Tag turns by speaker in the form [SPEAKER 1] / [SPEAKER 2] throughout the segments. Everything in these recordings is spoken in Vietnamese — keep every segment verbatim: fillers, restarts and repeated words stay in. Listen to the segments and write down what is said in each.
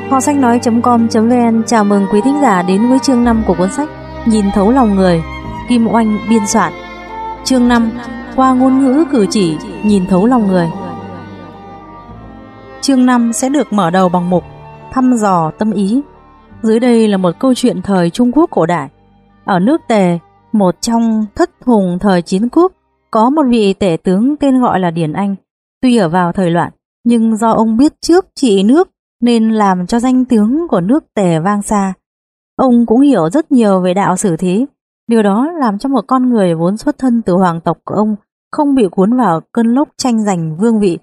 [SPEAKER 1] Kho sách nói chấm com chấm vn chào mừng quý thính giả đến với chương năm của cuốn sách Nhìn thấu lòng người, Kim Oanh biên soạn. Chương năm, qua ngôn ngữ cử chỉ nhìn thấu lòng người. Chương năm sẽ được mở đầu bằng mục thăm dò tâm ý. Dưới đây là một câu chuyện thời Trung Quốc cổ đại. Ở nước Tề, một trong thất hùng thời chiến quốc, có một vị tể tướng tên gọi là Điền Anh. Tuy ở vào thời loạn, nhưng do ông biết trước trị nước nên làm cho danh tướng của nước Tề vang xa. Ông cũng hiểu rất nhiều về đạo xử thế. Điều đó làm cho một con người vốn xuất thân từ hoàng tộc của ông không bị cuốn vào cơn lốc tranh giành vương vị.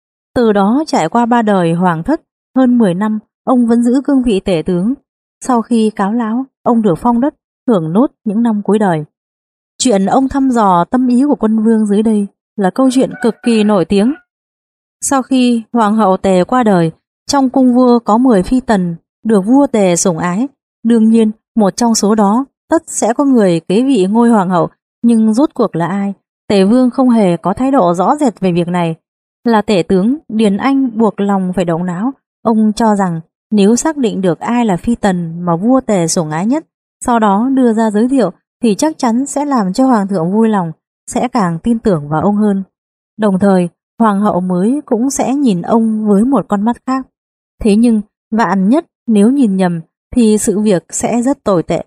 [SPEAKER 1] Từ đó trải qua ba đời hoàng thất, hơn mười năm, ông vẫn giữ cương vị tể tướng. Sau khi cáo lão, ông được phong đất, hưởng nốt những năm cuối đời. Chuyện ông thăm dò tâm ý của quân vương dưới đây là câu chuyện cực kỳ nổi tiếng. Sau khi hoàng hậu Tề qua đời, trong cung vua có mười phi tần được vua Tề sủng ái. Đương nhiên, một trong số đó tất sẽ có người kế vị ngôi hoàng hậu, nhưng rốt cuộc là ai? Tề vương không hề có thái độ rõ rệt về việc này. Là tể tướng, Điền Anh buộc lòng phải động não. Ông cho rằng nếu xác định được ai là phi tần mà vua Tề sủng ái nhất, sau đó đưa ra giới thiệu thì chắc chắn sẽ làm cho hoàng thượng vui lòng, sẽ càng tin tưởng vào ông hơn. Đồng thời, hoàng hậu mới cũng sẽ nhìn ông với một con mắt khác. Thế nhưng, vạn nhất nếu nhìn nhầm thì sự việc sẽ rất tồi tệ.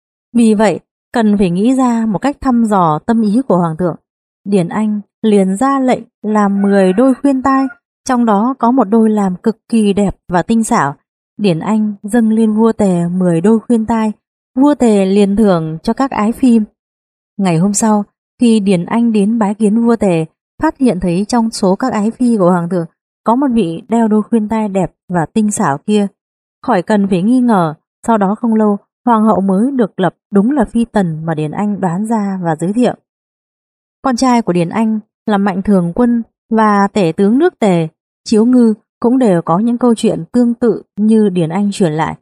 [SPEAKER 1] Vì vậy, cần phải nghĩ ra một cách thăm dò tâm ý của hoàng thượng. Điền Anh liền ra lệnh làm mười đôi khuyên tai, trong đó có một đôi làm cực kỳ đẹp và tinh xảo. Điền Anh dâng lên vua Tề mười đôi khuyên tai, vua Tề liền thưởng cho các ái phi. Ngày hôm sau, khi Điền Anh đến bái kiến vua Tề, phát hiện thấy trong số các ái phi của hoàng thượng có một vị đeo đôi khuyên tai đẹp và tinh xảo kia. Khỏi cần phải nghi ngờ, sau đó không lâu, hoàng hậu mới được lập đúng là phi tần mà Điền Anh đoán ra và giới thiệu. Con trai của Điền Anh là Mạnh Thường Quân và tể tướng nước Tề, Chiếu Ngư cũng đều có những câu chuyện tương tự như Điền Anh truyền lại.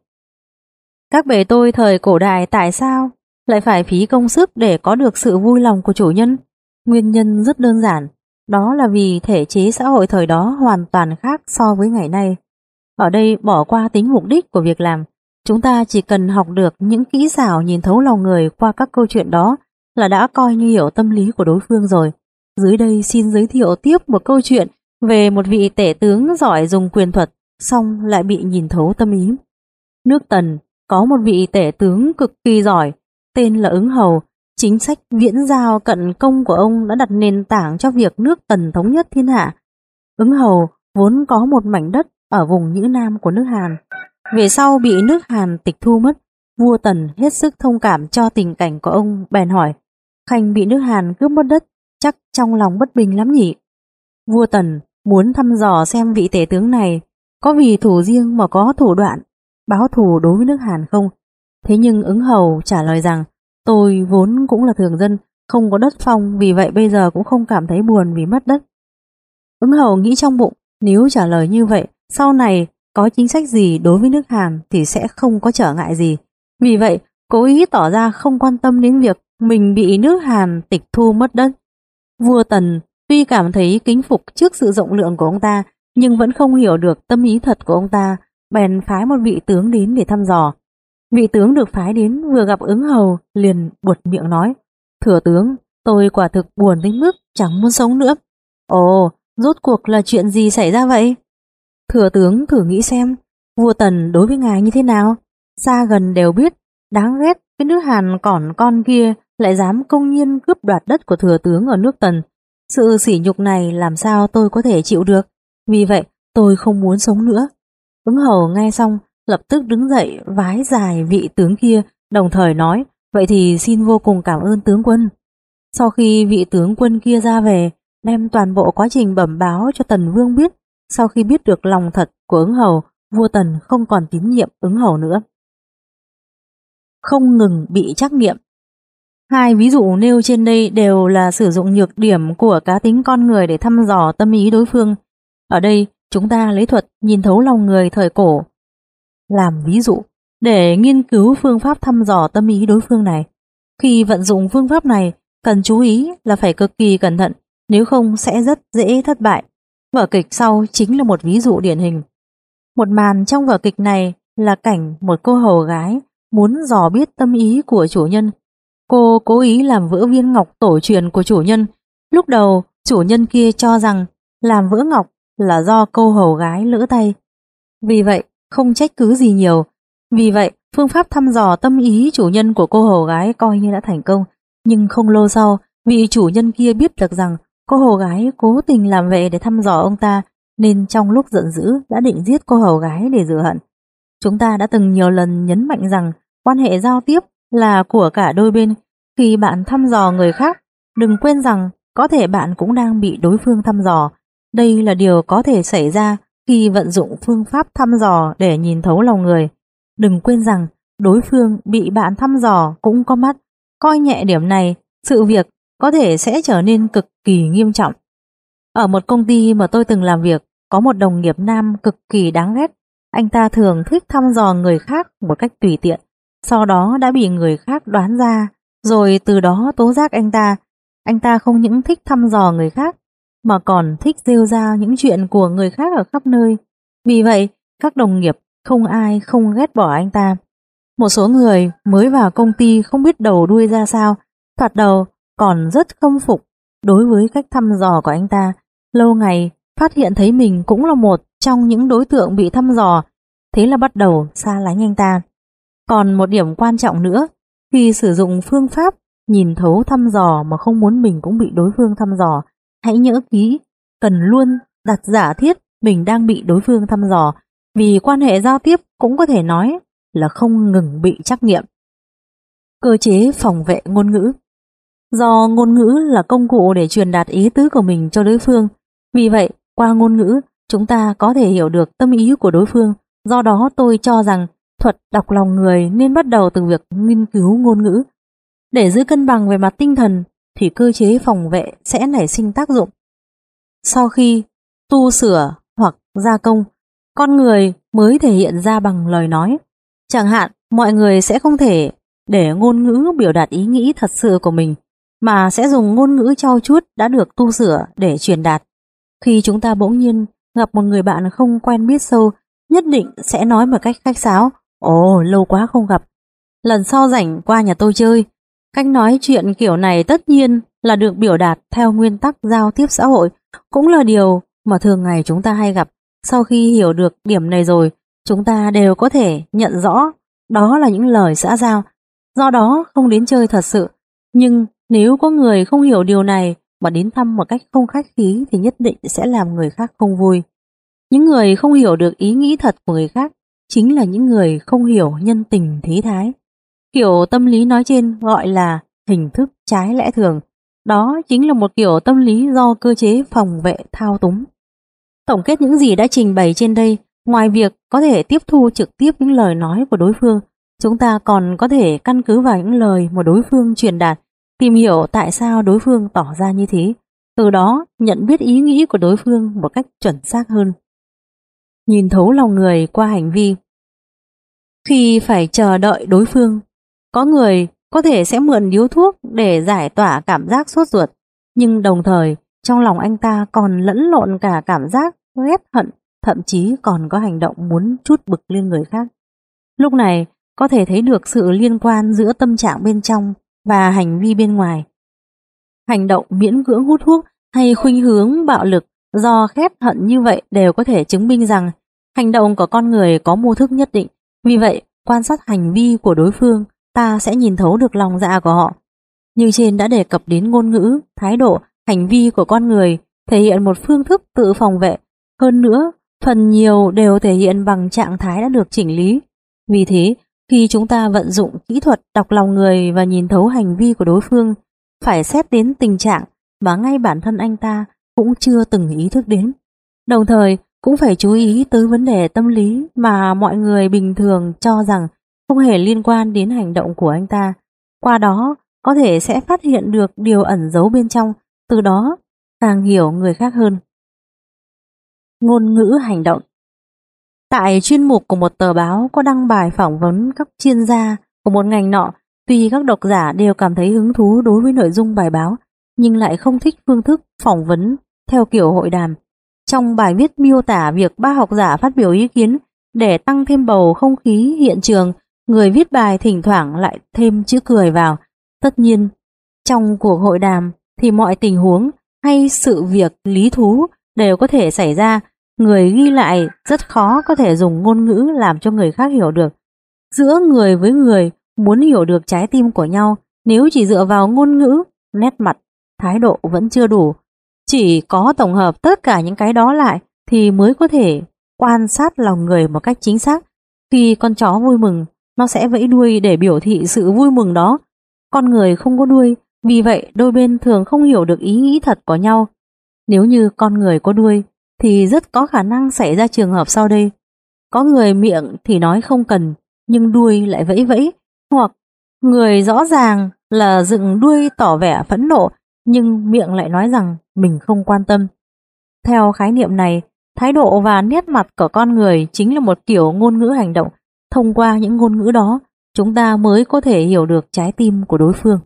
[SPEAKER 1] Các bề tôi thời cổ đại tại sao lại phải phí công sức để có được sự vui lòng của chủ nhân? Nguyên nhân rất đơn giản, đó là vì thể chế xã hội thời đó hoàn toàn khác so với ngày nay. Ở đây bỏ qua tính mục đích của việc làm, chúng ta chỉ cần học được những kỹ xảo nhìn thấu lòng người qua các câu chuyện đó là đã coi như hiểu tâm lý của đối phương rồi. Dưới đây xin giới thiệu tiếp một câu chuyện về một vị tể tướng giỏi dùng quyền thuật, xong lại bị nhìn thấu tâm ý. Nước Tần có một vị tể tướng cực kỳ giỏi, tên là Ứng Hầu. Chính sách viễn giao cận công của ông đã đặt nền tảng cho việc nước Tần thống nhất thiên hạ. Ứng Hầu vốn có một mảnh đất ở vùng Nhữ Nam của nước Hàn. Về sau bị nước Hàn tịch thu mất, vua Tần hết sức thông cảm cho tình cảnh của ông, bèn hỏi: Khanh bị nước Hàn cướp mất đất, chắc trong lòng bất bình lắm nhỉ? Vua Tần muốn thăm dò xem vị tể tướng này có vì thủ riêng mà có thủ đoạn báo thù đối với nước Hàn không. Thế nhưng Ứng Hầu trả lời rằng: Tôi vốn cũng là thường dân, không có đất phong, vì vậy bây giờ cũng không cảm thấy buồn vì mất đất. Ứng Hầu nghĩ trong bụng, nếu trả lời như vậy, sau này có chính sách gì đối với nước Hàn thì sẽ không có trở ngại gì. Vì vậy, cố ý tỏ ra không quan tâm đến việc mình bị nước Hàn tịch thu mất đất. Vua Tần tuy cảm thấy kính phục trước sự rộng lượng của ông ta, nhưng vẫn không hiểu được tâm ý thật của ông ta, bèn phái một vị tướng đến để thăm dò. Vị tướng được phái đến vừa gặp Ứng Hầu liền buột miệng nói: Thừa tướng, tôi quả thực buồn đến mức chẳng muốn sống nữa. Ồ, rốt cuộc là chuyện gì xảy ra vậy? Thừa tướng thử nghĩ xem, vua Tần đối với ngài như thế nào? Xa gần đều biết, đáng ghét cái nước Hàn còn con kia lại dám công nhiên cướp đoạt đất của thừa tướng ở nước Tần. Sự sỉ nhục này làm sao tôi có thể chịu được? Vì vậy tôi không muốn sống nữa. Ứng Hầu nghe xong lập tức đứng dậy vái dài vị tướng kia, đồng thời nói: Vậy thì xin vô cùng cảm ơn tướng quân. Sau khi vị tướng quân kia ra về, đem toàn bộ quá trình bẩm báo cho Tần Vương biết. Sau khi biết được lòng thật của Ứng Hầu, vua Tần không còn tín nhiệm Ứng Hầu nữa. Không ngừng bị trắc nghiệm. Hai ví dụ nêu trên đây đều là sử dụng nhược điểm của cá tính con người để thăm dò tâm ý đối phương. Ở đây chúng ta lấy thuật nhìn thấu lòng người thời cổ làm ví dụ để nghiên cứu phương pháp thăm dò tâm ý đối phương này. Khi vận dụng phương pháp này, cần chú ý là phải cực kỳ cẩn thận, nếu không sẽ rất dễ thất bại. Vở kịch sau chính là một ví dụ điển hình. Một màn trong vở kịch này là cảnh một cô hầu gái muốn dò biết tâm ý của chủ nhân. Cô cố ý làm vỡ viên ngọc tổ truyền của chủ nhân. Lúc đầu chủ nhân kia cho rằng làm vỡ ngọc là do cô hầu gái lỡ tay, vì vậy không trách cứ gì nhiều. Vì vậy phương pháp thăm dò tâm ý chủ nhân của cô hầu gái coi như đã thành công. Nhưng không lâu sau, vị chủ nhân kia biết được rằng cô hầu gái cố tình làm vậy để thăm dò ông ta, nên trong lúc giận dữ đã định giết cô hầu gái để rửa hận. Chúng ta đã từng nhiều lần nhấn mạnh rằng quan hệ giao tiếp là của cả đôi bên. Khi bạn thăm dò người khác, đừng quên rằng có thể bạn cũng đang bị đối phương thăm dò. Đây là điều có thể xảy ra khi vận dụng phương pháp thăm dò để nhìn thấu lòng người. Đừng quên rằng đối phương bị bạn thăm dò cũng có mắt. Coi nhẹ điểm này, sự việc có thể sẽ trở nên cực kỳ nghiêm trọng. Ở một công ty mà tôi từng làm việc, có một đồng nghiệp nam cực kỳ đáng ghét. Anh ta thường thích thăm dò người khác một cách tùy tiện, sau đó đã bị người khác đoán ra, rồi từ đó tố giác anh ta. Anh ta không những thích thăm dò người khác, mà còn thích rêu ra những chuyện của người khác ở khắp nơi. Vì vậy, các đồng nghiệp không ai không ghét bỏ anh ta. Một số người mới vào công ty không biết đầu đuôi ra sao, thoạt đầu còn rất khâm phục đối với cách thăm dò của anh ta. Lâu ngày phát hiện thấy mình cũng là một trong những đối tượng bị thăm dò, thế là bắt đầu xa lánh anh ta. Còn một điểm quan trọng nữa, khi sử dụng phương pháp nhìn thấu thăm dò mà không muốn mình cũng bị đối phương thăm dò, hãy nhớ kỹ, cần luôn đặt giả thiết mình đang bị đối phương thăm dò, vì quan hệ giao tiếp cũng có thể nói là không ngừng bị trắc nghiệm. Cơ chế phòng vệ ngôn ngữ. Do ngôn ngữ là công cụ để truyền đạt ý tứ của mình cho đối phương, vì vậy qua ngôn ngữ chúng ta có thể hiểu được tâm ý của đối phương. Do đó tôi cho rằng thuật đọc lòng người nên bắt đầu từ việc nghiên cứu ngôn ngữ. Để giữ cân bằng về mặt tinh thần thì cơ chế phòng vệ sẽ nảy sinh tác dụng. Sau khi tu sửa hoặc gia công, con người mới thể hiện ra bằng lời nói. Chẳng hạn, mọi người sẽ không thể để ngôn ngữ biểu đạt ý nghĩ thật sự của mình, mà sẽ dùng ngôn ngữ trau chuốt đã được tu sửa để truyền đạt. Khi chúng ta bỗng nhiên gặp một người bạn không quen biết sâu, nhất định sẽ nói một cách khách sáo: "Ồ, lâu quá không gặp, lần sau rảnh qua nhà tôi chơi." Cách nói chuyện kiểu này tất nhiên là được biểu đạt theo nguyên tắc giao tiếp xã hội, cũng là điều mà thường ngày chúng ta hay gặp. Sau khi hiểu được điểm này rồi, chúng ta đều có thể nhận rõ đó là những lời xã giao, do đó không đến chơi thật sự. Nhưng nếu có người không hiểu điều này mà đến thăm một cách không khách khí thì nhất định sẽ làm người khác không vui. Những người không hiểu được ý nghĩ thật của người khác chính là những người không hiểu nhân tình thế thái. Kiểu tâm lý nói trên gọi là hình thức trái lẽ thường. Đó chính là một kiểu tâm lý do cơ chế phòng vệ thao túng. Tổng kết những gì đã trình bày trên đây, ngoài việc có thể tiếp thu trực tiếp những lời nói của đối phương, chúng ta còn có thể căn cứ vào những lời mà đối phương truyền đạt, tìm hiểu tại sao đối phương tỏ ra như thế, từ đó nhận biết ý nghĩ của đối phương một cách chuẩn xác hơn. Nhìn thấu lòng người qua hành vi. Khi phải chờ đợi đối phương, có người có thể sẽ mượn điếu thuốc để giải tỏa cảm giác sốt ruột, nhưng đồng thời trong lòng anh ta còn lẫn lộn cả cảm giác ghét hận, thậm chí còn có hành động muốn trút bực lên người khác. Lúc này có thể thấy được sự liên quan giữa tâm trạng bên trong và hành vi bên ngoài. Hành động miễn cưỡng hút thuốc hay khuynh hướng bạo lực do ghét hận như vậy đều có thể chứng minh rằng hành động của con người có mô thức nhất định. Vì vậy, quan sát hành vi của đối phương, ta sẽ nhìn thấu được lòng dạ của họ. Như trên đã đề cập đến ngôn ngữ, thái độ, hành vi của con người thể hiện một phương thức tự phòng vệ. Hơn nữa, phần nhiều đều thể hiện bằng trạng thái đã được chỉnh lý. Vì thế, khi chúng ta vận dụng kỹ thuật đọc lòng người và nhìn thấu hành vi của đối phương, phải xét đến tình trạng mà ngay bản thân anh ta cũng chưa từng ý thức đến. Đồng thời, cũng phải chú ý tới vấn đề tâm lý mà mọi người bình thường cho rằng không hề liên quan đến hành động của anh ta. Qua đó, có thể sẽ phát hiện được điều ẩn giấu bên trong, từ đó càng hiểu người khác hơn. Ngôn ngữ hành động. Tại chuyên mục của một tờ báo có đăng bài phỏng vấn các chuyên gia của một ngành nọ, tuy các độc giả đều cảm thấy hứng thú đối với nội dung bài báo, nhưng lại không thích phương thức phỏng vấn theo kiểu hội đàm. Trong bài viết miêu tả việc ba học giả phát biểu ý kiến Để tăng thêm bầu không khí hiện trường, người viết bài thỉnh thoảng lại thêm chữ cười vào. Tất nhiên, trong cuộc hội đàm thì mọi tình huống hay sự việc lý thú đều có thể xảy ra. Người ghi lại rất khó có thể dùng ngôn ngữ làm cho người khác hiểu được. Giữa người với người muốn hiểu được trái tim của nhau, nếu chỉ dựa vào ngôn ngữ, nét mặt, thái độ vẫn chưa đủ. Chỉ có tổng hợp tất cả những cái đó lại thì mới có thể quan sát lòng người một cách chính xác. Khi con chó vui mừng, nó sẽ vẫy đuôi để biểu thị sự vui mừng đó. Con người không có đuôi, vì vậy đôi bên thường không hiểu được ý nghĩ thật của nhau. Nếu như con người có đuôi, thì rất có khả năng xảy ra trường hợp sau đây. Có người miệng thì nói không cần, nhưng đuôi lại vẫy vẫy, hoặc người rõ ràng là dựng đuôi tỏ vẻ phẫn nộ, nhưng miệng lại nói rằng mình không quan tâm. Theo khái niệm này, thái độ và nét mặt của con người chính là một kiểu ngôn ngữ hành động. Thông qua những ngôn ngữ đó, chúng ta mới có thể hiểu được trái tim của đối phương.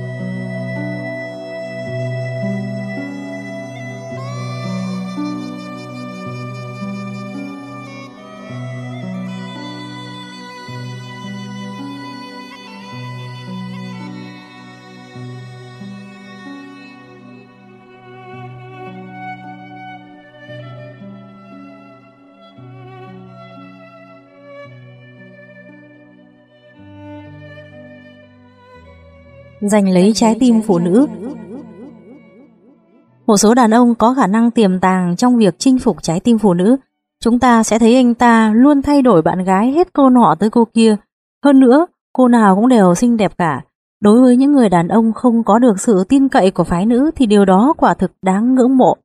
[SPEAKER 1] Giành lấy trái tim phụ nữ. Một số đàn ông có khả năng tiềm tàng trong việc chinh phục trái tim phụ nữ. Chúng ta sẽ thấy anh ta luôn thay đổi bạn gái hết cô nọ tới cô kia. Hơn nữa, cô nào cũng đều xinh đẹp cả. Đối với những người đàn ông không có được sự tin cậy của phái nữ thì điều đó quả thực đáng ngưỡng mộ.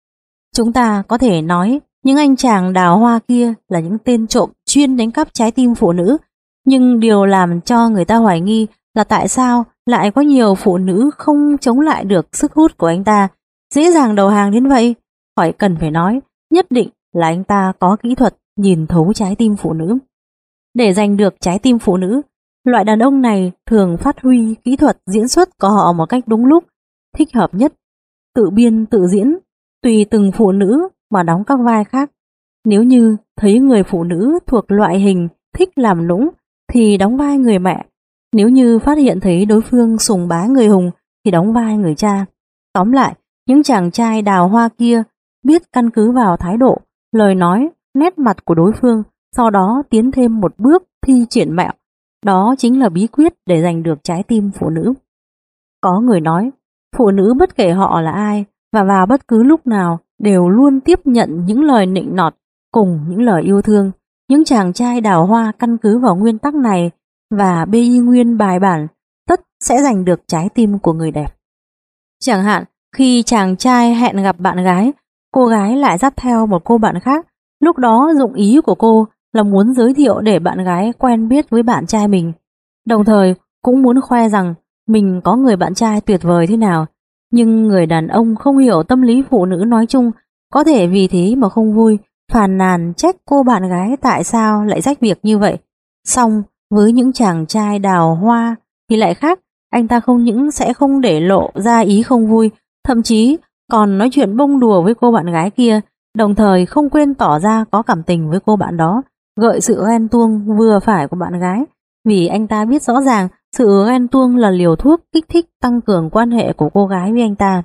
[SPEAKER 1] Chúng ta có thể nói những anh chàng đào hoa kia là những tên trộm chuyên đánh cắp trái tim phụ nữ. Nhưng điều làm cho người ta hoài nghi là tại sao lại có nhiều phụ nữ không chống lại được sức hút của anh ta, dễ dàng đầu hàng đến vậy. Khỏi cần phải nói, nhất định là anh ta có kỹ thuật nhìn thấu trái tim phụ nữ. Để giành được trái tim phụ nữ, loại đàn ông này thường phát huy kỹ thuật diễn xuất của họ một cách đúng lúc, thích hợp nhất, tự biên tự diễn, tùy từng phụ nữ mà đóng các vai khác. Nếu như thấy người phụ nữ thuộc loại hình thích làm nũng thì đóng vai người mẹ. Nếu như phát hiện thấy đối phương sùng bá người hùng thì đóng vai người cha. Tóm lại, những chàng trai đào hoa kia biết căn cứ vào thái độ, lời nói, nét mặt của đối phương, sau đó tiến thêm một bước thi triển mẹo. Đó chính là bí quyết để giành được trái tim phụ nữ. Có người nói, phụ nữ bất kể họ là ai và vào bất cứ lúc nào đều luôn tiếp nhận những lời nịnh nọt cùng những lời yêu thương. Những chàng trai đào hoa căn cứ vào nguyên tắc này và bê y nguyên bài bản, tất sẽ giành được trái tim của người đẹp. Chẳng hạn, khi chàng trai hẹn gặp bạn gái, cô gái lại dắt theo một cô bạn khác. Lúc đó dụng ý của cô là muốn giới thiệu để bạn gái quen biết với bạn trai mình, đồng thời cũng muốn khoe rằng mình có người bạn trai tuyệt vời thế nào. Nhưng người đàn ông không hiểu tâm lý phụ nữ nói chung, có thể vì thế mà không vui, phàn nàn trách cô bạn gái tại sao lại rách việc như vậy. Xong với những chàng trai đào hoa thì lại khác, anh ta không những sẽ không để lộ ra ý không vui, thậm chí còn nói chuyện bông đùa với cô bạn gái kia, đồng thời không quên tỏ ra có cảm tình với cô bạn đó, gợi sự ghen tuông vừa phải của bạn gái, vì anh ta biết rõ ràng sự ghen tuông là liều thuốc kích thích tăng cường quan hệ của cô gái với anh ta.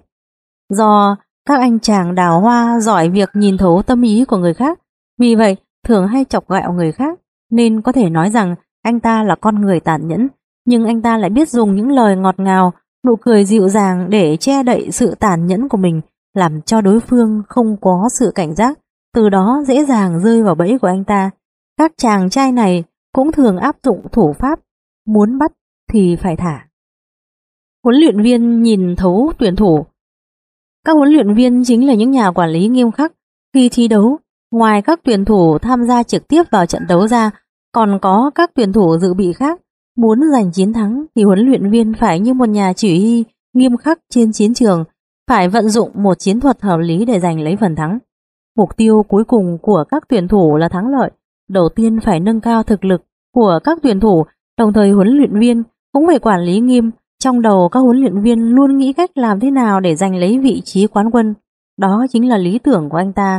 [SPEAKER 1] Do các anh chàng đào hoa giỏi việc nhìn thấu tâm ý của người khác, vì vậy thường hay chọc ghẹo người khác, nên có thể nói rằng anh ta là con người tàn nhẫn, nhưng anh ta lại biết dùng những lời ngọt ngào, nụ cười dịu dàng để che đậy sự tàn nhẫn của mình, làm cho đối phương không có sự cảnh giác, từ đó dễ dàng rơi vào bẫy của anh ta. Các chàng trai này cũng thường áp dụng thủ pháp muốn bắt thì phải thả. Huấn luyện viên nhìn thấu tuyển thủ. Các huấn luyện viên chính là những nhà quản lý nghiêm khắc. Khi thi đấu, ngoài các tuyển thủ tham gia trực tiếp vào trận đấu ra, còn có các tuyển thủ dự bị khác. Muốn giành chiến thắng thì huấn luyện viên phải như một nhà chỉ huy nghiêm khắc trên chiến trường, phải vận dụng một chiến thuật hợp lý để giành lấy phần thắng. Mục tiêu cuối cùng của các tuyển thủ là thắng lợi. Đầu tiên phải nâng cao thực lực của các tuyển thủ, đồng thời huấn luyện viên cũng phải quản lý nghiêm. Trong đầu các huấn luyện viên luôn nghĩ cách làm thế nào để giành lấy vị trí quán quân. Đó chính là lý tưởng của anh ta.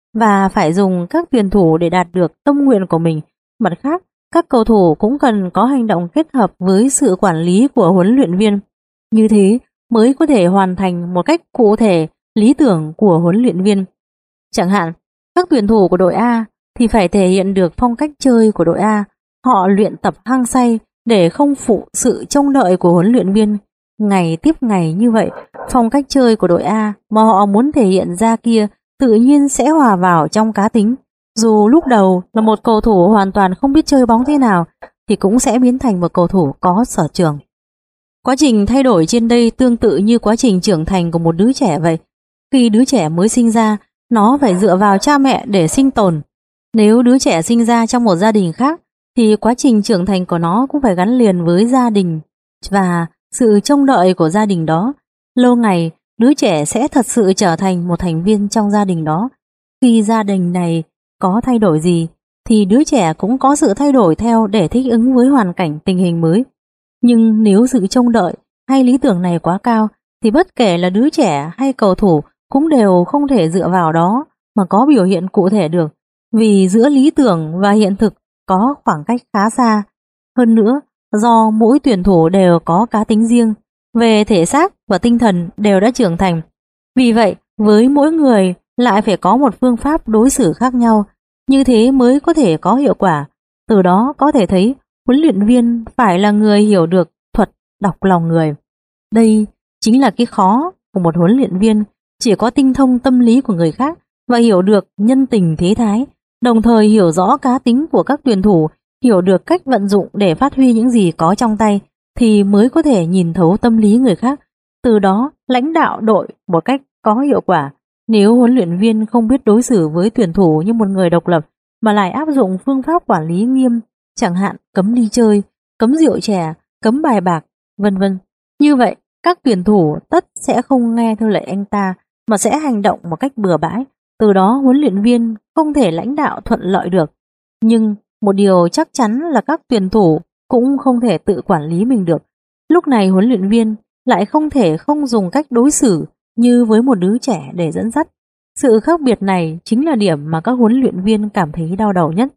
[SPEAKER 1] và phải dùng các tuyển thủ để đạt được tâm nguyện của mình. Mặt khác, các cầu thủ cũng cần có hành động kết hợp với sự quản lý của huấn luyện viên. Như thế mới có thể hoàn thành một cách cụ thể lý tưởng của huấn luyện viên. Chẳng hạn, các tuyển thủ của đội A thì phải thể hiện được phong cách chơi của đội A. Họ luyện tập hăng say để không phụ sự trông đợi của huấn luyện viên. Ngày tiếp ngày như vậy, phong cách chơi của đội A mà họ muốn thể hiện ra kia tự nhiên sẽ hòa vào trong cá tính. Dù lúc đầu là một cầu thủ hoàn toàn không biết chơi bóng thế nào thì cũng sẽ biến thành một cầu thủ có sở trường. Quá trình thay đổi trên đây tương tự như quá trình trưởng thành của một đứa trẻ vậy. Khi đứa trẻ mới sinh ra, nó phải dựa vào cha mẹ để sinh tồn. Nếu đứa trẻ sinh ra trong một gia đình khác thì quá trình trưởng thành của nó cũng phải gắn liền với gia đình và sự trông đợi của gia đình đó. Lâu ngày, đứa trẻ sẽ thật sự trở thành một thành viên trong gia đình đó. Khi gia đình này có thay đổi gì thì đứa trẻ cũng có sự thay đổi theo để thích ứng với hoàn cảnh tình hình mới. Nhưng nếu sự trông đợi hay lý tưởng này quá cao thì bất kể là đứa trẻ hay cầu thủ cũng đều không thể dựa vào đó mà có biểu hiện cụ thể được, vì giữa lý tưởng và hiện thực có khoảng cách khá xa. Hơn nữa, do mỗi tuyển thủ đều có cá tính riêng, về thể xác và tinh thần đều đã trưởng thành. Vì vậy, với mỗi người lại phải có một phương pháp đối xử khác nhau, như thế mới có thể có hiệu quả. Từ đó có thể thấy huấn luyện viên phải là người hiểu được thuật đọc lòng người. Đây chính là cái khó của một huấn luyện viên, chỉ có tinh thông tâm lý của người khác và hiểu được nhân tình thế thái, đồng thời hiểu rõ cá tính của các tuyển thủ, hiểu được cách vận dụng để phát huy những gì có trong tay, thì mới có thể nhìn thấu tâm lý người khác, từ đó lãnh đạo đội một cách có hiệu quả. Nếu huấn luyện viên không biết đối xử với tuyển thủ như một người độc lập mà lại áp dụng phương pháp quản lý nghiêm, chẳng hạn cấm đi chơi, cấm rượu chè, cấm bài bạc, vân vân, như vậy các tuyển thủ tất sẽ không nghe theo lệnh anh ta mà sẽ hành động một cách bừa bãi. Từ đó huấn luyện viên không thể lãnh đạo thuận lợi được. Nhưng một điều chắc chắn là các tuyển thủ cũng không thể tự quản lý mình được. Lúc này huấn luyện viên lại không thể không dùng cách đối xử như với một đứa trẻ để dẫn dắt. Sự khác biệt này chính là điểm mà các huấn luyện viên cảm thấy đau đầu nhất.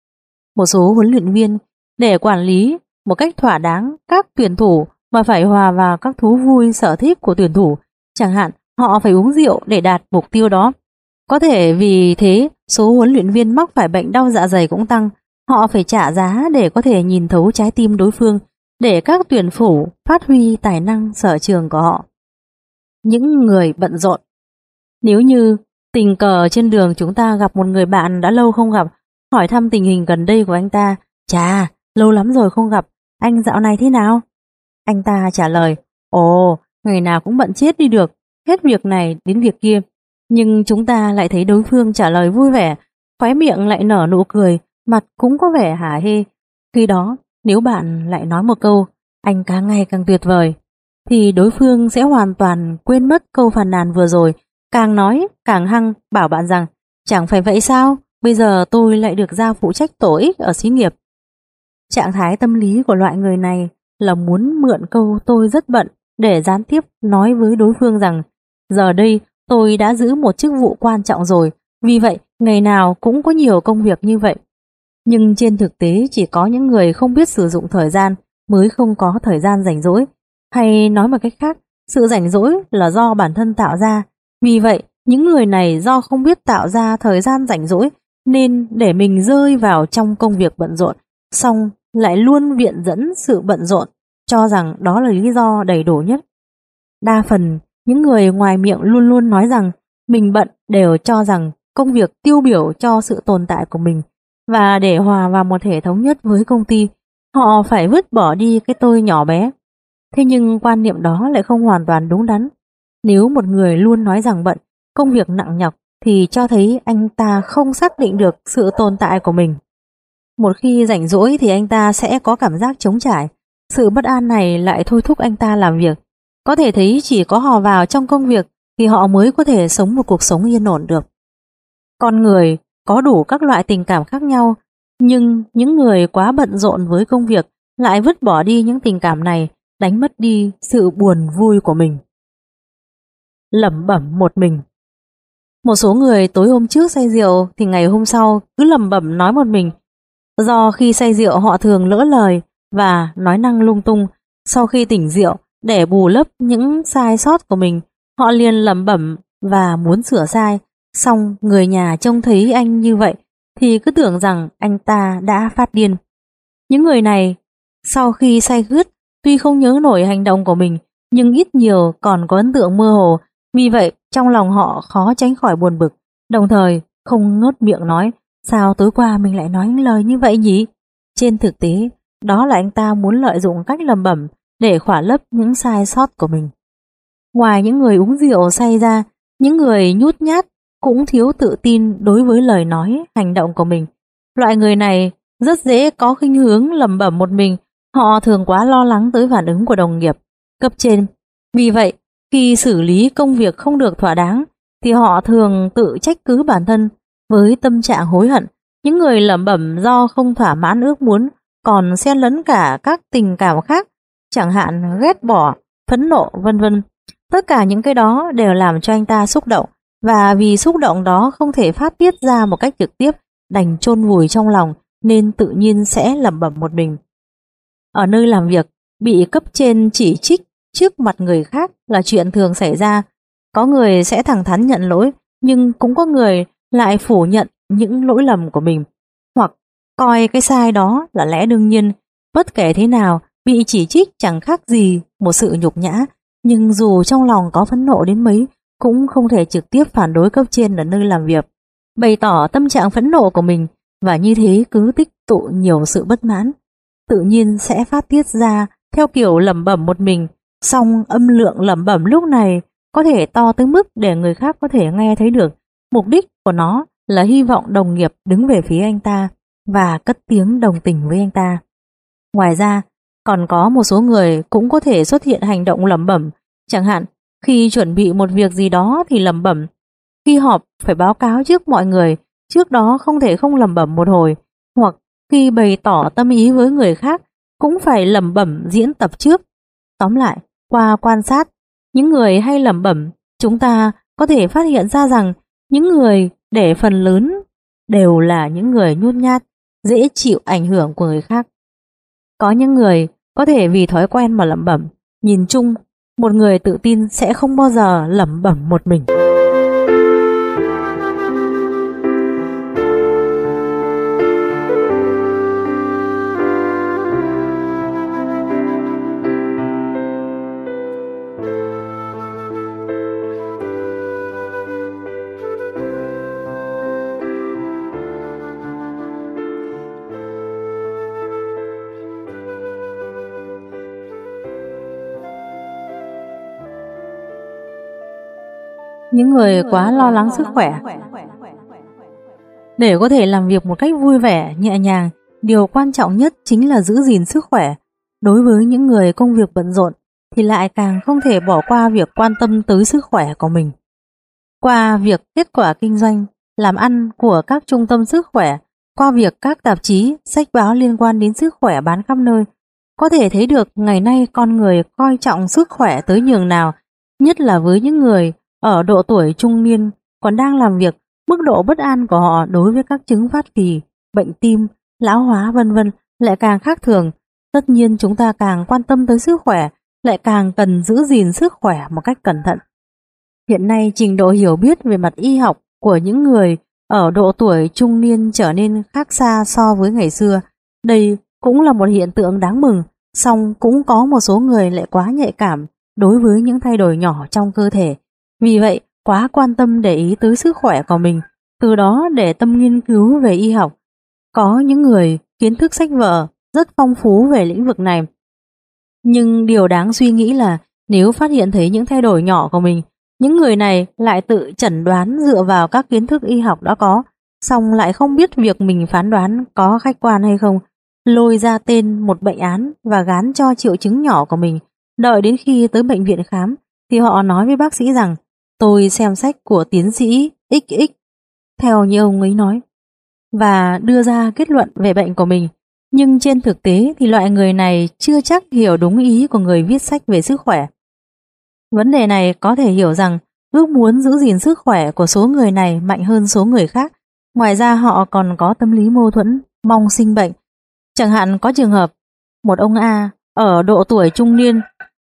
[SPEAKER 1] Một số huấn luyện viên để quản lý một cách thỏa đáng các tuyển thủ mà phải hòa vào các thú vui sở thích của tuyển thủ. Chẳng hạn họ phải uống rượu để đạt mục tiêu đó. Có thể vì thế số huấn luyện viên mắc phải bệnh đau dạ dày cũng tăng. Họ phải trả giá để có thể nhìn thấu trái tim đối phương, để các tuyển thủ phát huy tài năng sở trường của họ. Những người bận rộn. Nếu như tình cờ trên đường chúng ta gặp một người bạn đã lâu không gặp, hỏi thăm tình hình gần đây của anh ta. Chà, lâu lắm rồi không gặp, anh dạo này thế nào? Anh ta trả lời, ồ, ngày nào cũng bận chết đi được, hết việc này đến việc kia. Nhưng chúng ta lại thấy đối phương trả lời vui vẻ, khóe miệng lại nở nụ cười, mặt cũng có vẻ hả hê. Khi đó, nếu bạn lại nói một câu, anh càng ngày càng tuyệt vời, thì đối phương sẽ hoàn toàn quên mất câu phàn nàn vừa rồi, càng nói càng hăng bảo bạn rằng, chẳng phải vậy sao, bây giờ tôi lại được giao phụ trách tổ ích ở xí nghiệp. Trạng thái tâm lý của loại người này là muốn mượn câu tôi rất bận để gián tiếp nói với đối phương rằng, giờ đây tôi đã giữ một chức vụ quan trọng rồi, vì vậy ngày nào cũng có nhiều công việc như vậy. Nhưng trên thực tế chỉ có những người không biết sử dụng thời gian mới không có thời gian rảnh rỗi. Hay nói một cách khác, sự rảnh rỗi là do bản thân tạo ra. Vì vậy, những người này do không biết tạo ra thời gian rảnh rỗi nên để mình rơi vào trong công việc bận rộn, xong lại luôn viện dẫn sự bận rộn, cho rằng đó là lý do đầy đủ nhất. Đa phần, những người ngoài miệng luôn luôn nói rằng mình bận đều cho rằng công việc tiêu biểu cho sự tồn tại của mình, và để hòa vào một thể thống nhất với công ty, họ phải vứt bỏ đi cái tôi nhỏ bé. Thế nhưng quan niệm đó lại không hoàn toàn đúng đắn. Nếu một người luôn nói rằng bận, công việc nặng nhọc thì cho thấy anh ta không xác định được sự tồn tại của mình. Một khi rảnh rỗi thì anh ta sẽ có cảm giác trống trải. Sự bất an này lại thôi thúc anh ta làm việc. Có thể thấy chỉ có hò vào trong công việc thì họ mới có thể sống một cuộc sống yên ổn được. Con người có đủ các loại tình cảm khác nhau, nhưng những người quá bận rộn với công việc lại vứt bỏ đi những tình cảm này, đánh mất đi sự buồn vui của mình. Lẩm bẩm một mình. Một số người tối hôm trước say rượu thì ngày hôm sau cứ lẩm bẩm nói một mình. Do khi say rượu họ thường lỡ lời và nói năng lung tung. Sau khi tỉnh rượu, để bù lấp những sai sót của mình, họ liền lẩm bẩm và muốn sửa sai. Xong người nhà trông thấy anh như vậy thì cứ tưởng rằng anh ta đã phát điên. Những người này sau khi say khướt tuy không nhớ nổi hành động của mình, nhưng ít nhiều còn có ấn tượng mơ hồ. Vì vậy trong lòng họ khó tránh khỏi buồn bực, đồng thời không ngớt miệng nói: sao tối qua mình lại nói những lời như vậy nhỉ? Trên thực tế, đó là anh ta muốn lợi dụng cách lẩm bẩm để khỏa lấp những sai sót của mình. Ngoài những người uống rượu say ra, những người nhút nhát cũng thiếu tự tin đối với lời nói, hành động của mình. Loại người này rất dễ có khuynh hướng lẩm bẩm một mình, họ thường quá lo lắng tới phản ứng của đồng nghiệp, cấp trên. Vì vậy, khi xử lý công việc không được thỏa đáng, thì họ thường tự trách cứ bản thân với tâm trạng hối hận. Những người lẩm bẩm do không thỏa mãn ước muốn còn xen lẫn cả các tình cảm khác, chẳng hạn ghét bỏ, phẫn nộ, vân vân. Tất cả những cái đó đều làm cho anh ta xúc động, và vì xúc động đó không thể phát tiết ra một cách trực tiếp, đành chôn vùi trong lòng, nên tự nhiên sẽ lẩm bẩm một mình. Ở nơi làm việc, bị cấp trên chỉ trích trước mặt người khác là chuyện thường xảy ra. Có người sẽ thẳng thắn nhận lỗi, nhưng cũng có người lại phủ nhận những lỗi lầm của mình, hoặc coi cái sai đó là lẽ đương nhiên. Bất kể thế nào, bị chỉ trích chẳng khác gì một sự nhục nhã, nhưng dù trong lòng có phẫn nộ đến mấy, cũng không thể trực tiếp phản đối cấp trên ở nơi làm việc, bày tỏ tâm trạng phẫn nộ của mình, và như thế cứ tích tụ nhiều sự bất mãn, tự nhiên sẽ phát tiết ra theo kiểu lẩm bẩm một mình. Song âm lượng lẩm bẩm lúc này có thể to tới mức để người khác có thể nghe thấy được. Mục đích của nó là hy vọng đồng nghiệp đứng về phía anh ta và cất tiếng đồng tình với anh ta. Ngoài ra, còn có một số người cũng có thể xuất hiện hành động lẩm bẩm, chẳng hạn khi chuẩn bị một việc gì đó thì lẩm bẩm, khi họp phải báo cáo trước mọi người, trước đó không thể không lẩm bẩm một hồi, hoặc khi bày tỏ tâm ý với người khác cũng phải lẩm bẩm diễn tập trước. Tóm lại, qua quan sát những người hay lẩm bẩm, chúng ta có thể phát hiện ra rằng những người để phần lớn đều là những người nhút nhát, dễ chịu ảnh hưởng của người khác. Có những người có thể vì thói quen mà lẩm bẩm. Nhìn chung, một người tự tin sẽ không bao giờ lẩm bẩm một mình. Những người quá lo lắng sức khỏe. Để có thể làm việc một cách vui vẻ, nhẹ nhàng, điều quan trọng nhất chính là giữ gìn sức khỏe. Đối với những người công việc bận rộn thì lại càng không thể bỏ qua việc quan tâm tới sức khỏe của mình. Qua việc kết quả kinh doanh, làm ăn của các trung tâm sức khỏe, qua việc các tạp chí, sách báo liên quan đến sức khỏe bán khắp nơi, có thể thấy được ngày nay con người coi trọng sức khỏe tới nhường nào, nhất là với những người ở độ tuổi trung niên còn đang làm việc. Mức độ bất an của họ đối với các chứng phát phì, bệnh tim, lão hóa vân vân lại càng khác thường. Tất nhiên chúng ta càng quan tâm tới sức khỏe, lại càng cần giữ gìn sức khỏe một cách cẩn thận. Hiện nay trình độ hiểu biết về mặt y học của những người ở độ tuổi trung niên trở nên khác xa so với ngày xưa. Đây cũng là một hiện tượng đáng mừng, song cũng có một số người lại quá nhạy cảm đối với những thay đổi nhỏ trong cơ thể. Vì vậy, quá quan tâm để ý tới sức khỏe của mình, từ đó để tâm nghiên cứu về y học. Có những người kiến thức sách vở rất phong phú về lĩnh vực này. Nhưng điều đáng suy nghĩ là nếu phát hiện thấy những thay đổi nhỏ của mình, những người này lại tự chẩn đoán dựa vào các kiến thức y học đã có, song lại không biết việc mình phán đoán có khách quan hay không, lôi ra tên một bệnh án và gán cho triệu chứng nhỏ của mình. Đợi đến khi tới bệnh viện khám thì họ nói với bác sĩ rằng tôi xem sách của tiến sĩ ích ích, theo như ông ấy nói, và đưa ra kết luận về bệnh của mình. Nhưng trên thực tế thì loại người này chưa chắc hiểu đúng ý của người viết sách về sức khỏe. Vấn đề này có thể hiểu rằng ước muốn giữ gìn sức khỏe của số người này mạnh hơn số người khác. Ngoài ra họ còn có tâm lý mâu thuẫn, mong sinh bệnh. Chẳng hạn có trường hợp một ông A ở độ tuổi trung niên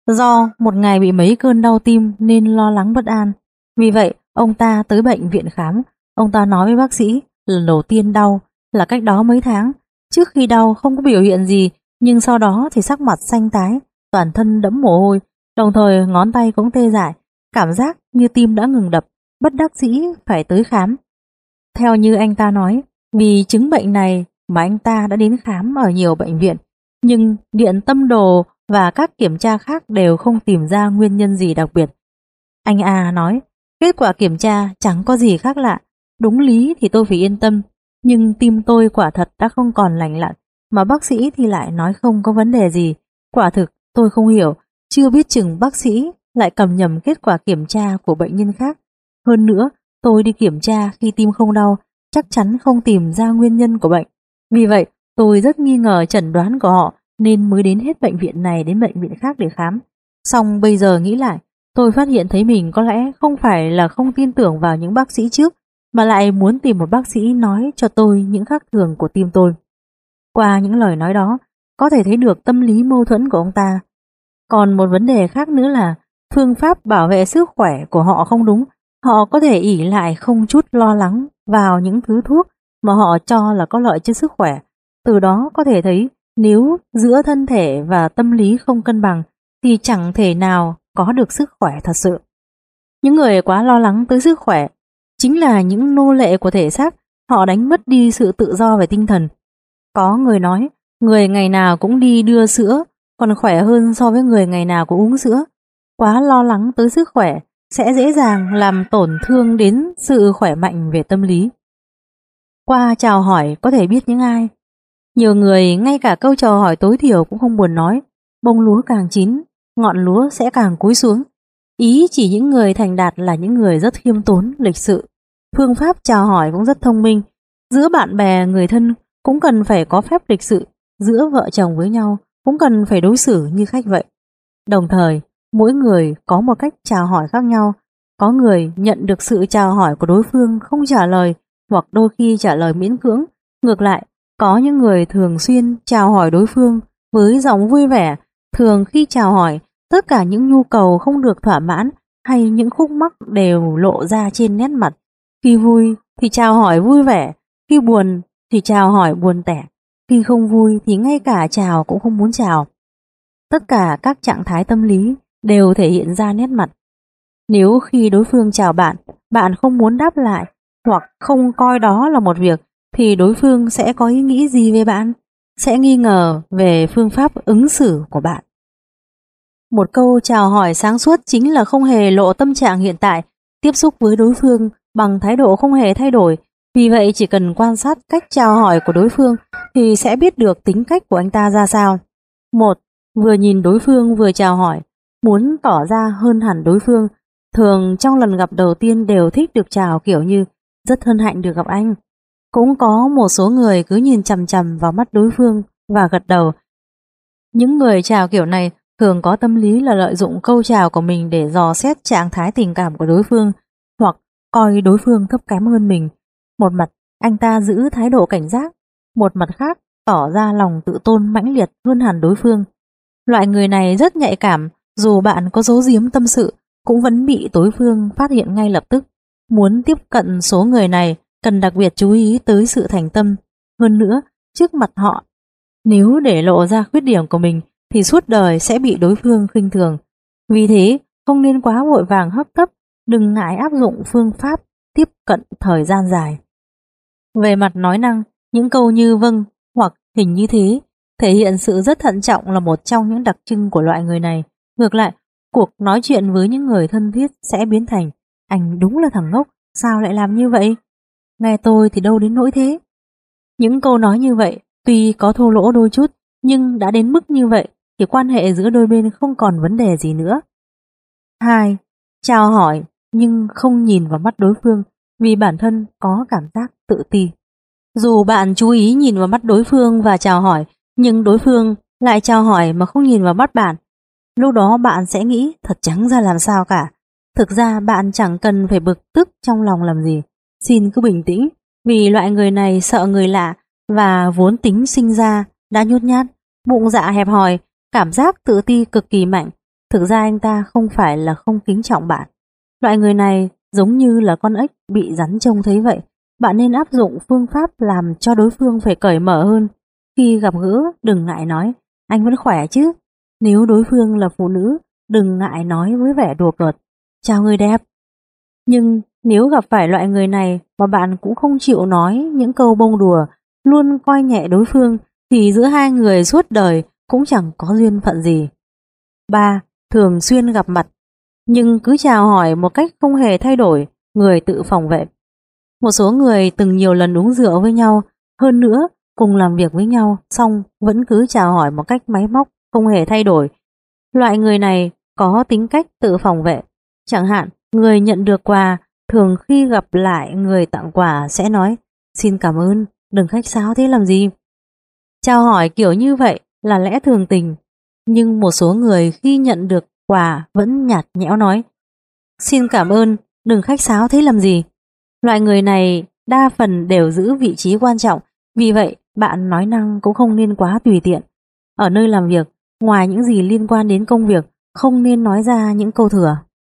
[SPEAKER 1] do một ngày bị mấy cơn đau tim nên lo lắng bất an. Vì vậy, ông ta tới bệnh viện khám. Ông ta nói với bác sĩ lần đầu tiên đau là cách đó mấy tháng. Trước khi đau không có biểu hiện gì, nhưng sau đó thì sắc mặt xanh tái, toàn thân đẫm mồ hôi, đồng thời ngón tay cũng tê dại, cảm giác như tim đã ngừng đập, bất đắc dĩ phải tới khám. Theo như anh ta nói, vì chứng bệnh này mà anh ta đã đến khám ở nhiều bệnh viện, nhưng điện tâm đồ và các kiểm tra khác đều không tìm ra nguyên nhân gì đặc biệt. Anh A nói, kết quả kiểm tra chẳng có gì khác lạ, đúng lý thì tôi phải yên tâm, nhưng tim tôi quả thật đã không còn lành lặn, mà bác sĩ thì lại nói không có vấn đề gì. Quả thực tôi không hiểu, chưa biết chừng bác sĩ lại cầm nhầm kết quả kiểm tra của bệnh nhân khác. Hơn nữa, tôi đi kiểm tra khi tim không đau, chắc chắn không tìm ra nguyên nhân của bệnh. Vì vậy, tôi rất nghi ngờ chẩn đoán của họ nên mới đến hết bệnh viện này đến bệnh viện khác để khám. Xong bây giờ nghĩ lại, tôi phát hiện thấy mình có lẽ không phải là không tin tưởng vào những bác sĩ trước, mà lại muốn tìm một bác sĩ nói cho tôi những khác thường của tim tôi. Qua những lời nói đó, có thể thấy được tâm lý mâu thuẫn của ông ta. Còn một vấn đề khác nữa là phương pháp bảo vệ sức khỏe của họ không đúng. Họ có thể ỷ lại không chút lo lắng vào những thứ thuốc mà họ cho là có lợi cho sức khỏe. Từ đó có thể thấy nếu giữa thân thể và tâm lý không cân bằng thì chẳng thể nào có được sức khỏe thật sự. Những người quá lo lắng tới sức khỏe chính là những nô lệ của thể xác, họ đánh mất đi sự tự do về tinh thần. Có người nói, người ngày nào cũng đi đưa sữa còn khỏe hơn so với người ngày nào cũng uống sữa. Quá lo lắng tới sức khỏe sẽ dễ dàng làm tổn thương đến sự khỏe mạnh về tâm lý. Qua chào hỏi có thể biết những ai. Nhiều người ngay cả câu chào hỏi tối thiểu cũng không buồn nói. Bông lúa càng chín, ngọn lúa sẽ càng cúi xuống. Ý chỉ những người thành đạt là những người rất khiêm tốn, lịch sự. Phương pháp chào hỏi cũng rất thông minh. Giữa bạn bè, người thân cũng cần phải có phép lịch sự. Giữa vợ chồng với nhau cũng cần phải đối xử như khách vậy. Đồng thời, mỗi người có một cách chào hỏi khác nhau. Có người nhận được sự chào hỏi của đối phương không trả lời, hoặc đôi khi trả lời miễn cưỡng. Ngược lại, có những người thường xuyên chào hỏi đối phương với giọng vui vẻ. Thường khi chào hỏi, tất cả những nhu cầu không được thỏa mãn hay những khúc mắc đều lộ ra trên nét mặt. Khi vui thì chào hỏi vui vẻ, khi buồn thì chào hỏi buồn tẻ, khi không vui thì ngay cả chào cũng không muốn chào. Tất cả các trạng thái tâm lý đều thể hiện ra nét mặt. Nếu khi đối phương chào bạn, bạn không muốn đáp lại hoặc không coi đó là một việc, thì đối phương sẽ có ý nghĩ gì về bạn? Sẽ nghi ngờ về phương pháp ứng xử của bạn. Một câu chào hỏi sáng suốt chính là không hề lộ tâm trạng hiện tại, tiếp xúc với đối phương bằng thái độ không hề thay đổi. Vì vậy chỉ cần quan sát cách chào hỏi của đối phương thì sẽ biết được tính cách của anh ta ra sao. Một, vừa nhìn đối phương vừa chào hỏi, muốn tỏ ra hơn hẳn đối phương. Thường trong lần gặp đầu tiên đều thích được chào kiểu như rất hân hạnh được gặp anh. Cũng có một số người cứ nhìn chằm chằm vào mắt đối phương và gật đầu. Những người chào kiểu này thường có tâm lý là lợi dụng câu chào của mình để dò xét trạng thái tình cảm của đối phương, hoặc coi đối phương thấp kém hơn mình. Một mặt anh ta giữ thái độ cảnh giác, một mặt khác tỏ ra lòng tự tôn mãnh liệt hơn hẳn đối phương. Loại người này rất nhạy cảm, dù bạn có giấu giếm tâm sự cũng vẫn bị đối phương phát hiện ngay lập tức. Muốn tiếp cận số người này cần đặc biệt chú ý tới sự thành tâm. Hơn nữa, trước mặt họ, nếu để lộ ra khuyết điểm của mình thì suốt đời sẽ bị đối phương khinh thường. Vì thế, không nên quá vội vàng hấp tấp, đừng ngại áp dụng phương pháp tiếp cận thời gian dài. Về mặt nói năng, những câu như vâng hoặc hình như thế thể hiện sự rất thận trọng là một trong những đặc trưng của loại người này. Ngược lại, cuộc nói chuyện với những người thân thiết sẽ biến thành anh đúng là thằng ngốc, sao lại làm như vậy? Nghe tôi thì đâu đến nỗi thế. Những câu nói như vậy tuy có thô lỗ đôi chút, nhưng đã đến mức như vậy thì quan hệ giữa đôi bên không còn vấn đề gì nữa. Hai, chào hỏi nhưng không nhìn vào mắt đối phương vì bản thân có cảm giác tự ti. Dù bạn chú ý nhìn vào mắt đối phương và chào hỏi, nhưng đối phương lại chào hỏi mà không nhìn vào mắt bạn. Lúc đó bạn sẽ nghĩ thật chẳng ra làm sao cả. Thực ra bạn chẳng cần phải bực tức trong lòng làm gì. Xin cứ bình tĩnh, vì loại người này sợ người lạ và vốn tính sinh ra đã nhút nhát, bụng dạ hẹp hòi, cảm giác tự ti cực kỳ mạnh. Thực ra anh ta không phải là không kính trọng bạn. Loại người này giống như là con ếch bị rắn trông thấy vậy. Bạn nên áp dụng phương pháp làm cho đối phương phải cởi mở hơn. Khi gặp gỡ, đừng ngại nói, anh vẫn khỏe chứ. Nếu đối phương là phụ nữ, đừng ngại nói với vẻ đùa cợt, chào người đẹp. Nhưng nếu gặp phải loại người này mà bạn cũng không chịu nói những câu bông đùa, luôn coi nhẹ đối phương, thì giữa hai người suốt đời cũng chẳng có duyên phận gì. Ba. Thường xuyên gặp mặt, nhưng cứ chào hỏi một cách không hề thay đổi, người tự phòng vệ. Một số người từng nhiều lần uống rượu với nhau, hơn nữa cùng làm việc với nhau, xong vẫn cứ chào hỏi một cách máy móc, không hề thay đổi. Loại người này có tính cách tự phòng vệ. Chẳng hạn, người nhận được quà, thường khi gặp lại người tặng quà sẽ nói, xin cảm ơn, đừng khách sáo thế làm gì. Chào hỏi kiểu như vậy là lẽ thường tình, nhưng một số người khi nhận được quà vẫn nhạt nhẽo nói, xin cảm ơn, đừng khách sáo thế làm gì. Loại người này đa phần đều giữ vị trí quan trọng, vì vậy bạn nói năng cũng không nên quá tùy tiện. Ở nơi làm việc, ngoài những gì liên quan đến công việc, không nên nói ra những câu thừa.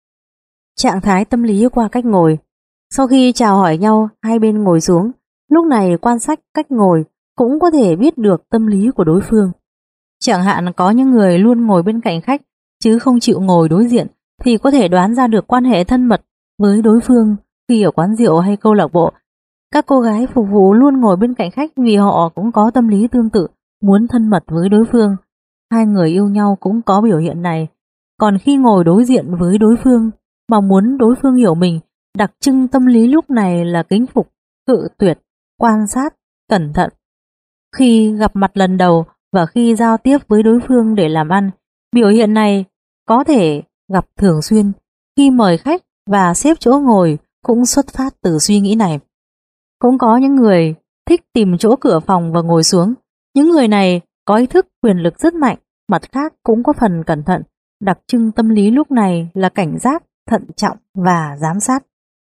[SPEAKER 1] Trạng thái tâm lý qua cách ngồi. Sau khi chào hỏi nhau, hai bên ngồi xuống, lúc này quan sát cách ngồi cũng có thể biết được tâm lý của đối phương. Chẳng hạn có những người luôn ngồi bên cạnh khách chứ không chịu ngồi đối diện, thì có thể đoán ra được quan hệ thân mật với đối phương khi ở quán rượu hay câu lạc bộ. Các cô gái phục vụ luôn ngồi bên cạnh khách vì họ cũng có tâm lý tương tự, muốn thân mật với đối phương. Hai người yêu nhau cũng có biểu hiện này. Còn khi ngồi đối diện với đối phương mà muốn đối phương hiểu mình, đặc trưng tâm lý lúc này là kính phục, cự tuyệt, quan sát, cẩn thận. Khi gặp mặt lần đầu và khi giao tiếp với đối phương để làm ăn, biểu hiện này có thể gặp thường xuyên. Khi mời khách và xếp chỗ ngồi cũng xuất phát từ suy nghĩ này. Cũng có những người thích tìm chỗ cửa phòng và ngồi xuống. Những người này có ý thức quyền lực rất mạnh, mặt khác cũng có phần cẩn thận. Đặc trưng tâm lý lúc này là cảnh giác, thận trọng và giám sát.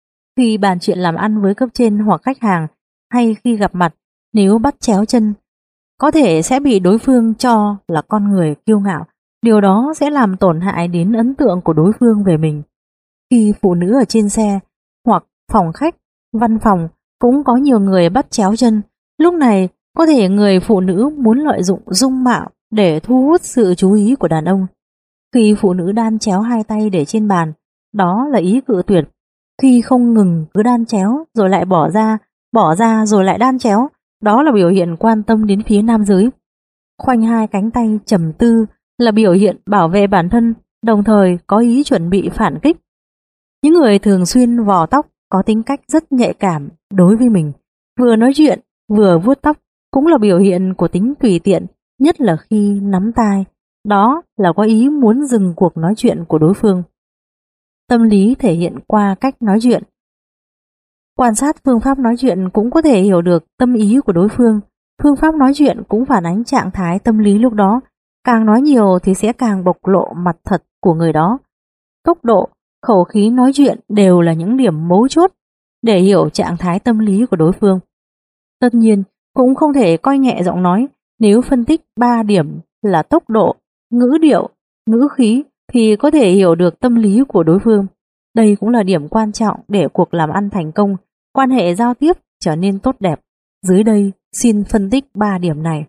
[SPEAKER 1] Khi bàn chuyện làm ăn với cấp trên hoặc khách hàng, hay khi gặp mặt, nếu bắt chéo chân, có thể sẽ bị đối phương cho là con người kiêu ngạo. Điều đó sẽ làm tổn hại đến ấn tượng của đối phương về mình. Khi phụ nữ ở trên xe hoặc phòng khách, văn phòng cũng có nhiều người bắt chéo chân. Lúc này có thể người phụ nữ muốn lợi dụng dung mạo để thu hút sự chú ý của đàn ông. Khi phụ nữ đan chéo hai tay để trên bàn, đó là ý cự tuyệt. Khi không ngừng cứ đan chéo rồi lại bỏ ra, bỏ ra rồi lại đan chéo, đó là biểu hiện quan tâm đến phía nam giới. Khoanh hai cánh tay trầm tư là biểu hiện bảo vệ bản thân, đồng thời có ý chuẩn bị phản kích. Những người thường xuyên vò tóc có tính cách rất nhạy cảm đối với mình, vừa nói chuyện vừa vuốt tóc cũng là biểu hiện của tính tùy tiện, nhất là khi nắm tai, đó là có ý muốn dừng cuộc nói chuyện của đối phương. Tâm lý thể hiện qua cách nói chuyện. Quan sát phương pháp nói chuyện cũng có thể hiểu được tâm ý của đối phương. Phương pháp nói chuyện cũng phản ánh trạng thái tâm lý lúc đó. Càng nói nhiều thì sẽ càng bộc lộ mặt thật của người đó. Tốc độ, khẩu khí nói chuyện đều là những điểm mấu chốt để hiểu trạng thái tâm lý của đối phương. Tất nhiên, cũng không thể coi nhẹ giọng nói. Nếu phân tích ba điểm là tốc độ, ngữ điệu, ngữ khí thì có thể hiểu được tâm lý của đối phương. Đây cũng là điểm quan trọng để cuộc làm ăn thành công, quan hệ giao tiếp trở nên tốt đẹp. Dưới đây xin phân tích ba điểm này.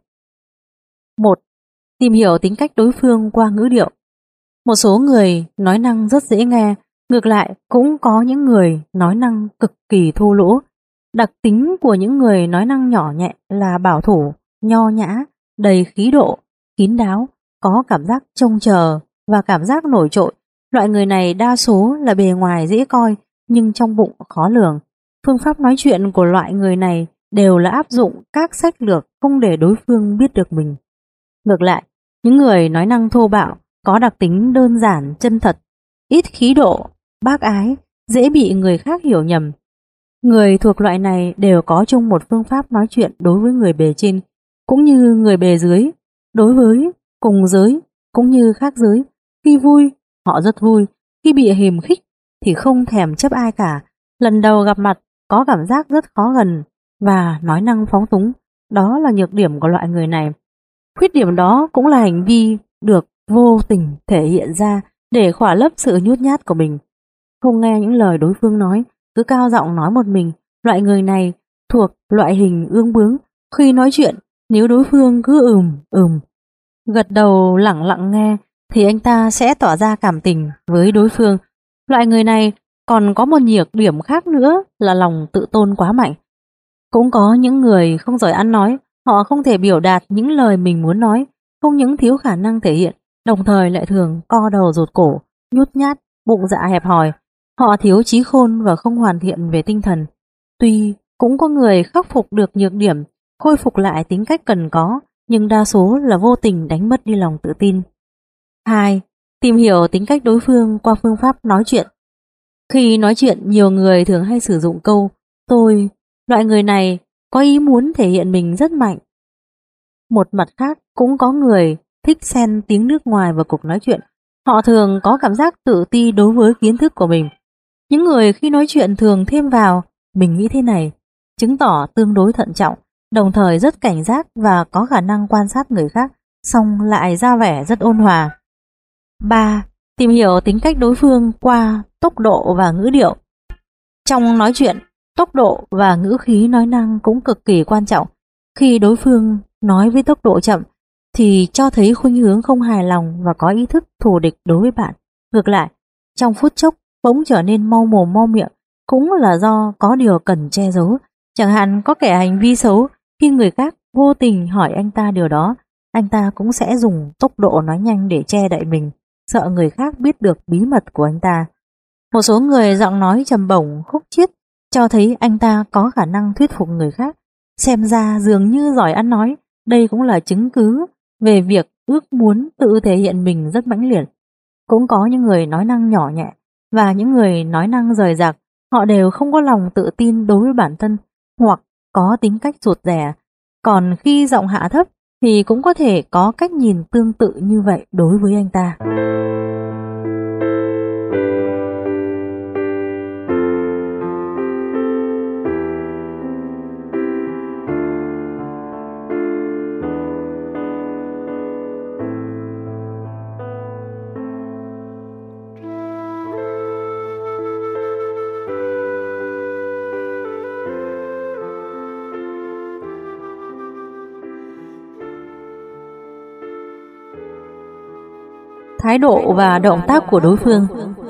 [SPEAKER 1] một. Tìm hiểu tính cách đối phương qua ngữ điệu. Một số người nói năng rất dễ nghe, ngược lại cũng có những người nói năng cực kỳ thô lỗ. Đặc tính của những người nói năng nhỏ nhẹ là bảo thủ, nho nhã, đầy khí độ, kín đáo, có cảm giác trông chờ và cảm giác nổi trội. Loại người này đa số là bề ngoài dễ coi nhưng trong bụng khó lường. Phương pháp nói chuyện của loại người này đều là áp dụng các sách lược không để đối phương biết được mình. Ngược lại, những người nói năng thô bạo có đặc tính đơn giản, chân thật, ít khí độ, bác ái, dễ bị người khác hiểu nhầm. Người thuộc loại này đều có chung một phương pháp nói chuyện đối với người bề trên, cũng như người bề dưới, đối với cùng giới, cũng như khác giới. Khi vui, họ rất vui, khi bị hiềm khích, thì không thèm chấp ai cả. Lần đầu gặp mặt có cảm giác rất khó gần và nói năng phóng túng. Đó là nhược điểm của loại người này. Khuyết điểm đó cũng là hành vi được vô tình thể hiện ra để khỏa lấp sự nhút nhát của mình. Không nghe những lời đối phương nói, cứ cao giọng nói một mình. Loại người này thuộc loại hình ương bướng. Khi nói chuyện, nếu đối phương cứ ừm ừm gật đầu lẳng lặng nghe thì anh ta sẽ tỏ ra cảm tình với đối phương. Loại người này còn có một nhược điểm khác nữa là lòng tự tôn quá mạnh. Cũng có những người không giỏi ăn nói, họ không thể biểu đạt những lời mình muốn nói, không những thiếu khả năng thể hiện, đồng thời lại thường co đầu rụt cổ, nhút nhát, bụng dạ hẹp hòi. Họ thiếu trí khôn và không hoàn thiện về tinh thần. Tuy cũng có người khắc phục được nhược điểm, khôi phục lại tính cách cần có, nhưng đa số là vô tình đánh mất đi lòng tự tin. hai. Tìm hiểu tính cách đối phương qua phương pháp nói chuyện. Khi nói chuyện, nhiều người thường hay sử dụng câu tôi. Loại người này có ý muốn thể hiện mình rất mạnh. Một mặt khác, cũng có người thích xen tiếng nước ngoài vào cuộc nói chuyện. Họ thường có cảm giác tự ti đối với kiến thức của mình. Những người khi nói chuyện thường thêm vào mình nghĩ thế này, chứng tỏ tương đối thận trọng, đồng thời rất cảnh giác và có khả năng quan sát người khác, song lại ra vẻ rất ôn hòa. ba. Tìm hiểu tính cách đối phương qua tốc độ và ngữ điệu. Trong nói chuyện, tốc độ và ngữ khí nói năng cũng cực kỳ quan trọng. Khi đối phương nói với tốc độ chậm thì cho thấy khuynh hướng không hài lòng và có ý thức thù địch đối với bạn. Ngược lại, trong phút chốc bỗng trở nên mau mồm mau miệng cũng là do có điều cần che giấu. Chẳng hạn có kẻ hành vi xấu, khi người khác vô tình hỏi anh ta điều đó, anh ta cũng sẽ dùng tốc độ nói nhanh để che đậy mình, sợ người khác biết được bí mật của anh ta. Một số người giọng nói trầm bổng khúc chiết cho thấy anh ta có khả năng thuyết phục người khác, xem ra dường như giỏi ăn nói. Đây cũng là chứng cứ về việc ước muốn tự thể hiện mình rất mãnh liệt. Cũng có những người nói năng nhỏ nhẹ và những người nói năng rời rạc. Họ đều không có lòng tự tin đối với bản thân hoặc có tính cách rụt rè. Còn khi giọng hạ thấp thì cũng có thể có cách nhìn tương tự như vậy đối với anh ta. Thái độ và động tác của đối phương.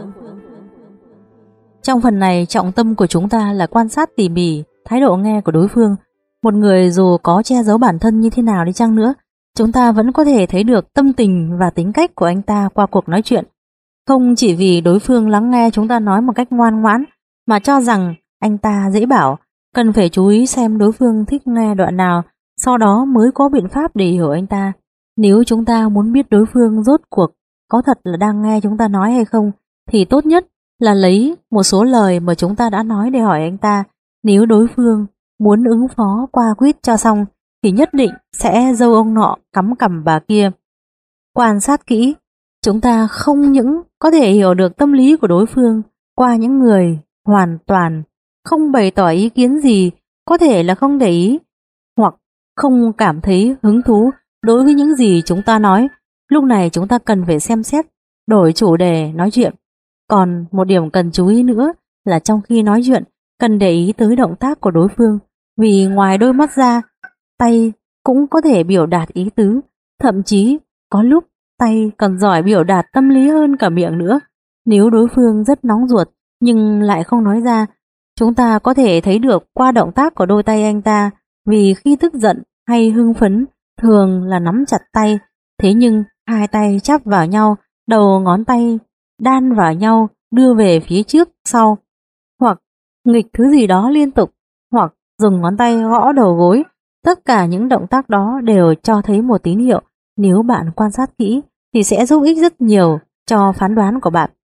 [SPEAKER 1] Trong phần này, trọng tâm của chúng ta là quan sát tỉ mỉ thái độ nghe của đối phương. Một người dù có che giấu bản thân như thế nào đi chăng nữa, chúng ta vẫn có thể thấy được tâm tình và tính cách của anh ta qua cuộc nói chuyện. Không chỉ vì đối phương lắng nghe chúng ta nói một cách ngoan ngoãn mà cho rằng anh ta dễ bảo, cần phải chú ý xem đối phương thích nghe đoạn nào, sau đó mới có biện pháp để hiểu anh ta. Nếu chúng ta muốn biết đối phương rốt cuộc có thật là đang nghe chúng ta nói hay không, thì tốt nhất là lấy một số lời mà chúng ta đã nói để hỏi anh ta. Nếu đối phương muốn ứng phó qua quýt cho xong thì nhất định sẽ dâu ông nọ cắm cằm bà kia. Quan sát kỹ, chúng ta không những có thể hiểu được tâm lý của đối phương qua những người hoàn toàn không bày tỏ ý kiến gì, có thể là không để ý hoặc không cảm thấy hứng thú đối với những gì chúng ta nói. Lúc này chúng ta cần phải xem xét, đổi chủ đề nói chuyện. Còn một điểm cần chú ý nữa là trong khi nói chuyện, cần để ý tới động tác của đối phương. Vì ngoài đôi mắt ra, tay cũng có thể biểu đạt ý tứ. Thậm chí có lúc tay còn giỏi biểu đạt tâm lý hơn cả miệng nữa. Nếu đối phương rất nóng ruột nhưng lại không nói ra, chúng ta có thể thấy được qua động tác của đôi tay anh ta. Vì khi tức giận hay hưng phấn thường là nắm chặt tay, thế nhưng hai tay chắp vào nhau, đầu ngón tay đan vào nhau đưa về phía trước sau, hoặc nghịch thứ gì đó liên tục, hoặc dùng ngón tay gõ đầu gối. Tất cả những động tác đó đều cho thấy một tín hiệu. Nếu bạn quan sát kỹ thì sẽ giúp ích rất nhiều cho phán đoán của bạn.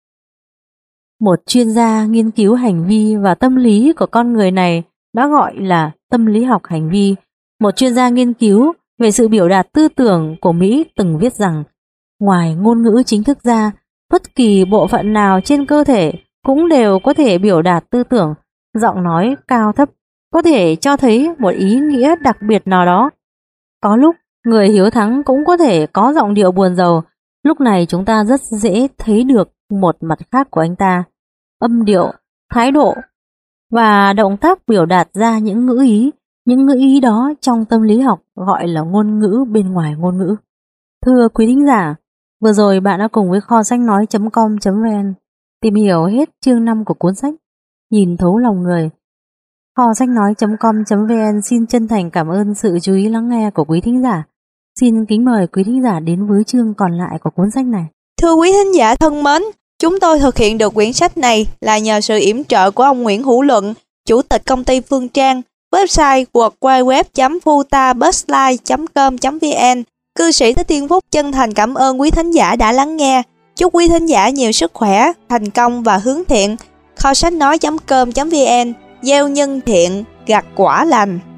[SPEAKER 1] Một chuyên gia nghiên cứu hành vi và tâm lý của con người này đã gọi là tâm lý học hành vi. Một chuyên gia nghiên cứu về sự biểu đạt tư tưởng của Mỹ từng viết rằng, ngoài ngôn ngữ chính thức ra, bất kỳ bộ phận nào trên cơ thể cũng đều có thể biểu đạt tư tưởng, giọng nói cao thấp có thể cho thấy một ý nghĩa đặc biệt nào đó. Có lúc, người hiếu thắng cũng có thể có giọng điệu buồn rầu, lúc này chúng ta rất dễ thấy được một mặt khác của anh ta. Âm điệu, thái độ và động tác biểu đạt ra những ngữ ý, những ngữ ý đó trong tâm lý học gọi là ngôn ngữ bên ngoài ngôn ngữ. Thưa quý thính giả, vừa rồi bạn đã cùng với kho sách nói chấm com chấm vn tìm hiểu hết chương năm của cuốn sách Nhìn thấu lòng người. Kho sách nói chấm com chấm vn xin chân thành cảm ơn sự chú ý lắng nghe của quý thính giả. Xin kính mời quý thính giả đến với chương còn lại của cuốn sách này.
[SPEAKER 2] Thưa quý thính giả thân mến, chúng tôi thực hiện được quyển sách này là nhờ sự yểm trợ của ông Nguyễn Hữu Luận, Chủ tịch công ty Phương Trang, website w w w chấm futabusline chấm com chấm vn. Cư sĩ Thích Thiên Phúc chân thành cảm ơn quý thính giả đã lắng nghe. Chúc quý thính giả nhiều sức khỏe, thành công và hướng thiện. Kho sách nói chấm com chấm vn, gieo nhân thiện, gặt quả lành.